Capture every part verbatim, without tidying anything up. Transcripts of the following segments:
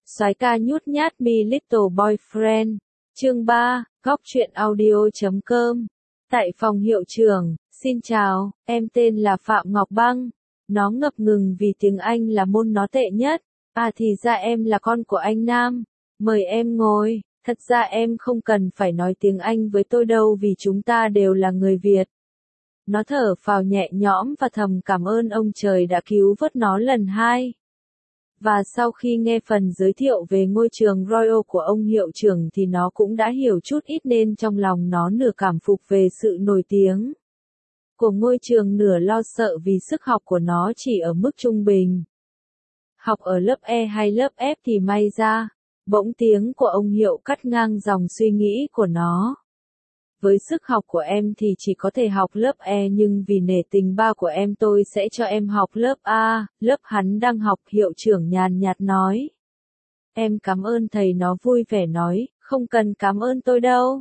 Soái ca nhút nhát Me Little Boyfriend. Chương ba, góc truyện audio chấm com. Tại phòng hiệu trưởng, xin chào, em tên là Phạm Ngọc Băng. Nó ngập ngừng vì tiếng Anh là môn nó tệ nhất. À thì ra em là con của anh Nam. Mời em ngồi, thật ra em không cần phải nói tiếng Anh với tôi đâu vì chúng ta đều là người Việt. Nó thở phào nhẹ nhõm và thầm cảm ơn ông trời đã cứu vớt nó lần hai. Và sau khi nghe phần giới thiệu về ngôi trường Royal của ông hiệu trưởng thì nó cũng đã hiểu chút ít nên trong lòng nó nửa cảm phục về sự nổi tiếng của ngôi trường nửa lo sợ vì sức học của nó chỉ ở mức trung bình. Học ở lớp E hay lớp F thì may ra, bỗng tiếng của ông hiệu cắt ngang dòng suy nghĩ của nó. Với sức học của em thì chỉ có thể học lớp E nhưng vì nể tình ba của em tôi sẽ cho em học lớp A, lớp hắn đang học, hiệu trưởng nhàn nhạt nói. Em cảm ơn thầy, nó vui vẻ nói, không cần cảm ơn tôi đâu.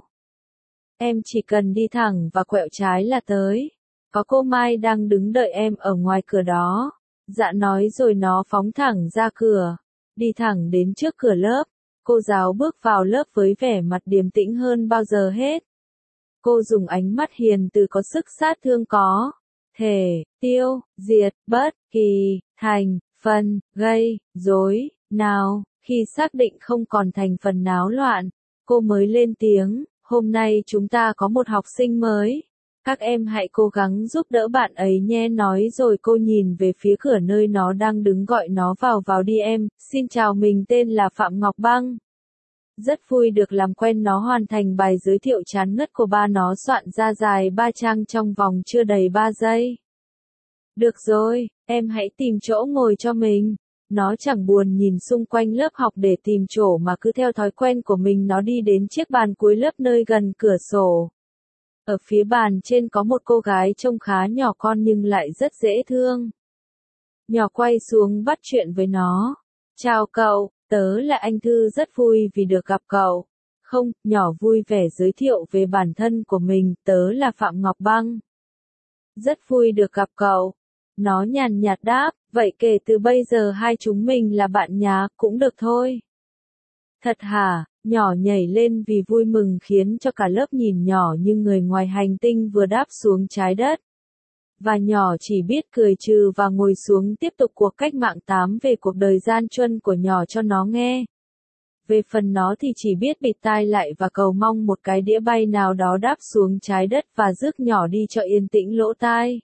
Em chỉ cần đi thẳng và quẹo trái là tới. Có cô Mai đang đứng đợi em ở ngoài cửa đó. Dạ nói rồi nó phóng thẳng ra cửa, đi thẳng đến trước cửa lớp. Cô giáo bước vào lớp với vẻ mặt điềm tĩnh hơn bao giờ hết. Cô dùng ánh mắt hiền từ có sức sát thương có thể tiêu diệt bất kỳ thành phần gây rối nào. Khi xác định không còn thành phần náo loạn, cô mới lên tiếng, hôm nay chúng ta có một học sinh mới. Các em hãy cố gắng giúp đỡ bạn ấy nhé. Nói rồi cô nhìn về phía cửa nơi nó đang đứng gọi nó vào vào đi em. Xin chào, mình tên là Phạm Ngọc Băng. Rất vui được làm quen. Nó hoàn thành bài giới thiệu chán ngất của ba nó soạn ra dài ba trang trong vòng chưa đầy ba giây. Được rồi, em hãy tìm chỗ ngồi cho mình. Nó chẳng buồn nhìn xung quanh lớp học để tìm chỗ mà cứ theo thói quen của mình nó đi đến chiếc bàn cuối lớp nơi gần cửa sổ. Ở phía bàn trên có một cô gái trông khá nhỏ con nhưng lại rất dễ thương. Nhỏ quay xuống bắt chuyện với nó. Chào cậu, tớ là anh Thư, rất vui vì được gặp cậu. Không, nhỏ vui vẻ giới thiệu về bản thân của mình, tớ là Phạm Ngọc Băng. Rất vui được gặp cậu. Nó nhàn nhạt đáp, vậy kể từ bây giờ hai chúng mình là bạn nhá, cũng được thôi. Thật hả? Nhỏ nhảy lên vì vui mừng khiến cho cả lớp nhìn nhỏ như người ngoài hành tinh vừa đáp xuống trái đất. Và nhỏ chỉ biết cười trừ và ngồi xuống tiếp tục cuộc cách mạng tám về cuộc đời gian truân của nhỏ cho nó nghe. Về phần nó thì chỉ biết bịt tai lại và cầu mong một cái đĩa bay nào đó đáp xuống trái đất và rước nhỏ đi cho yên tĩnh lỗ tai.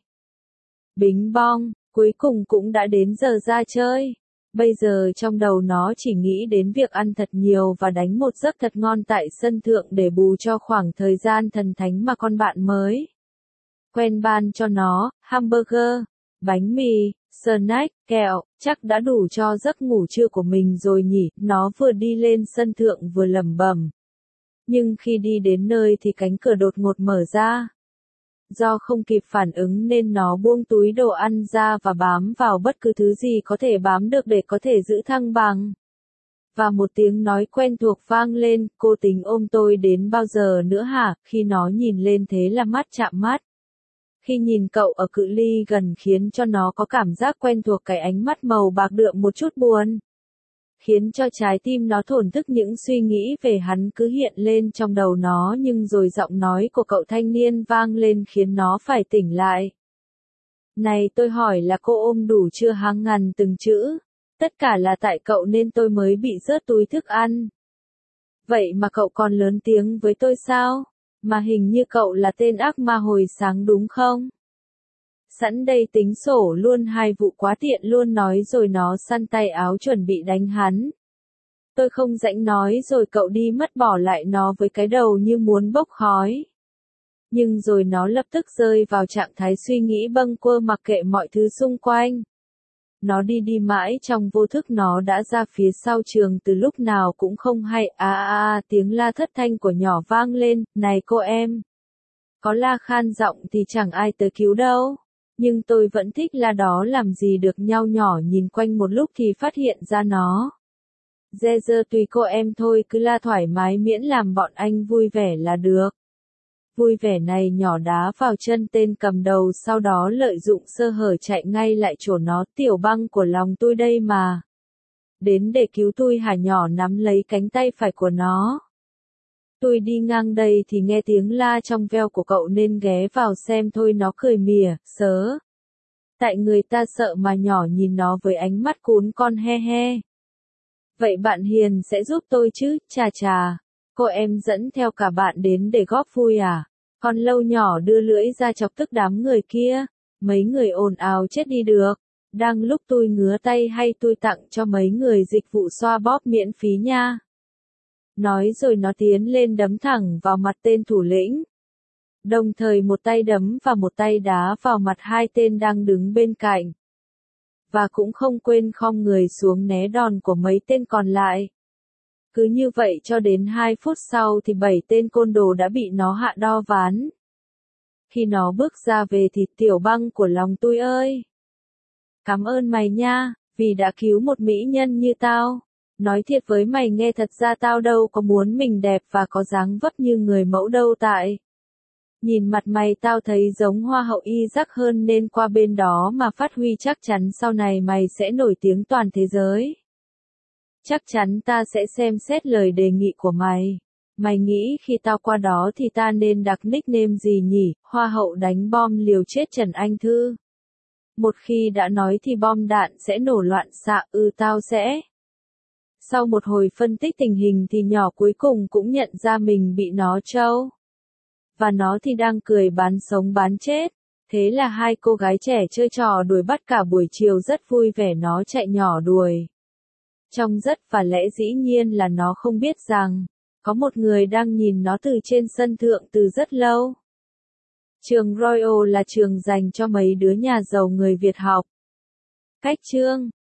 Bính bong, cuối cùng cũng đã đến giờ ra chơi. Bây giờ trong đầu nó chỉ nghĩ đến việc ăn thật nhiều và đánh một giấc thật ngon tại sân thượng để bù cho khoảng thời gian thần thánh mà con bạn mới quen ban cho nó. Hamburger, bánh mì, snack, kẹo, chắc đã đủ cho giấc ngủ trưa của mình rồi nhỉ. Nó vừa đi lên sân thượng vừa lẩm bẩm. Nhưng khi đi đến nơi thì cánh cửa đột ngột mở ra. Do không kịp phản ứng nên nó buông túi đồ ăn ra và bám vào bất cứ thứ gì có thể bám được để có thể giữ thăng bằng. Và một tiếng nói quen thuộc vang lên, cô tính ôm tôi đến bao giờ nữa hả? Khi nó nhìn lên thế là mắt chạm mắt. Khi nhìn cậu ở cự ly gần khiến cho nó có cảm giác quen thuộc, cái ánh mắt màu bạc đượm một chút buồn. Khiến cho trái tim nó thổn thức, những suy nghĩ về hắn cứ hiện lên trong đầu nó nhưng rồi giọng nói của cậu thanh niên vang lên khiến nó phải tỉnh lại. Này tôi hỏi là cô ôm đủ chưa? Hàng ngàn từng chữ. Tất cả là tại cậu nên tôi mới bị rớt túi thức ăn. Vậy mà cậu còn lớn tiếng với tôi sao? Mà hình như cậu là tên ác ma hồi sáng đúng không? Sẵn đây tính sổ luôn hai vụ quá tiện luôn, nói rồi nó săn tay áo chuẩn bị đánh hắn. Tôi không rảnh nói rồi cậu đi mất, bỏ lại nó với cái đầu như muốn bốc khói. Nhưng rồi nó lập tức rơi vào trạng thái suy nghĩ bâng quơ mặc kệ mọi thứ xung quanh. Nó đi đi mãi trong vô thức, nó đã ra phía sau trường từ lúc nào cũng không hay. À à à, tiếng la thất thanh của nhỏ vang lên, này cô em. Có la khan giọng thì chẳng ai tới cứu đâu. Nhưng tôi vẫn thích la đó làm gì được. Nhao nhỏ nhìn quanh một lúc thì phát hiện ra nó. Dè dơ tùy cô em thôi, cứ la thoải mái miễn làm bọn anh vui vẻ là được. Vui vẻ này nhỏ đá vào chân tên cầm đầu, sau đó lợi dụng sơ hở chạy ngay lại chỗ nó. Tiểu Băng của lòng tôi đây mà. đến để cứu tôi hả? Nhỏ nắm lấy cánh tay phải của nó. Tôi đi ngang đây thì nghe tiếng la trong veo của cậu nên ghé vào xem thôi. Nó cười mỉa, sớ. Tại người ta sợ mà. Nhỏ nhìn nó với ánh mắt cún con he he. Vậy bạn Hiền sẽ giúp tôi chứ? Chà chà, cô em dẫn theo cả bạn đến để góp vui à? Con lâu nhỏ đưa lưỡi ra chọc tức đám người kia. Mấy người ồn ào chết đi được. Đang lúc tôi ngứa tay hay tôi tặng cho mấy người dịch vụ xoa bóp miễn phí nha. Nói rồi nó tiến lên đấm thẳng vào mặt tên thủ lĩnh. Đồng thời một tay đấm và một tay đá vào mặt hai tên đang đứng bên cạnh. Và cũng không quên khom người xuống né đòn của mấy tên còn lại. Cứ như vậy cho đến hai phút sau thì bảy tên côn đồ đã bị nó hạ đo ván. Khi nó bước ra về thì Tiểu Băng của lòng tôi ơi. Cảm ơn mày nha, vì đã cứu một mỹ nhân như tao. Nói thiệt với mày nghe, thật ra tao đâu có muốn mình đẹp và có dáng vấp như người mẫu đâu, tại nhìn mặt mày tao thấy giống hoa hậu y rắc hơn nên qua bên đó mà phát huy, chắc chắn sau này mày sẽ nổi tiếng toàn thế giới. Chắc chắn ta sẽ xem xét lời đề nghị của mày. Mày nghĩ khi tao qua đó thì ta nên đặt nickname gì nhỉ? Hoa hậu đánh bom liều chết Trần Anh Thư. Một khi đã nói thì bom đạn sẽ nổ loạn xạ. Ừ, tao sẽ. Sau một hồi phân tích tình hình thì nhỏ cuối cùng cũng nhận ra mình bị nó trâu. Và nó thì đang cười bán sống bán chết. Thế là hai cô gái trẻ chơi trò đuổi bắt cả buổi chiều rất vui vẻ. Nó chạy nhỏ đuổi trông rất và lẽ dĩ nhiên là nó không biết rằng có một người đang nhìn nó từ trên sân thượng từ rất lâu. Trường Royal là trường dành cho mấy đứa nhà giàu người Việt học. Cách chương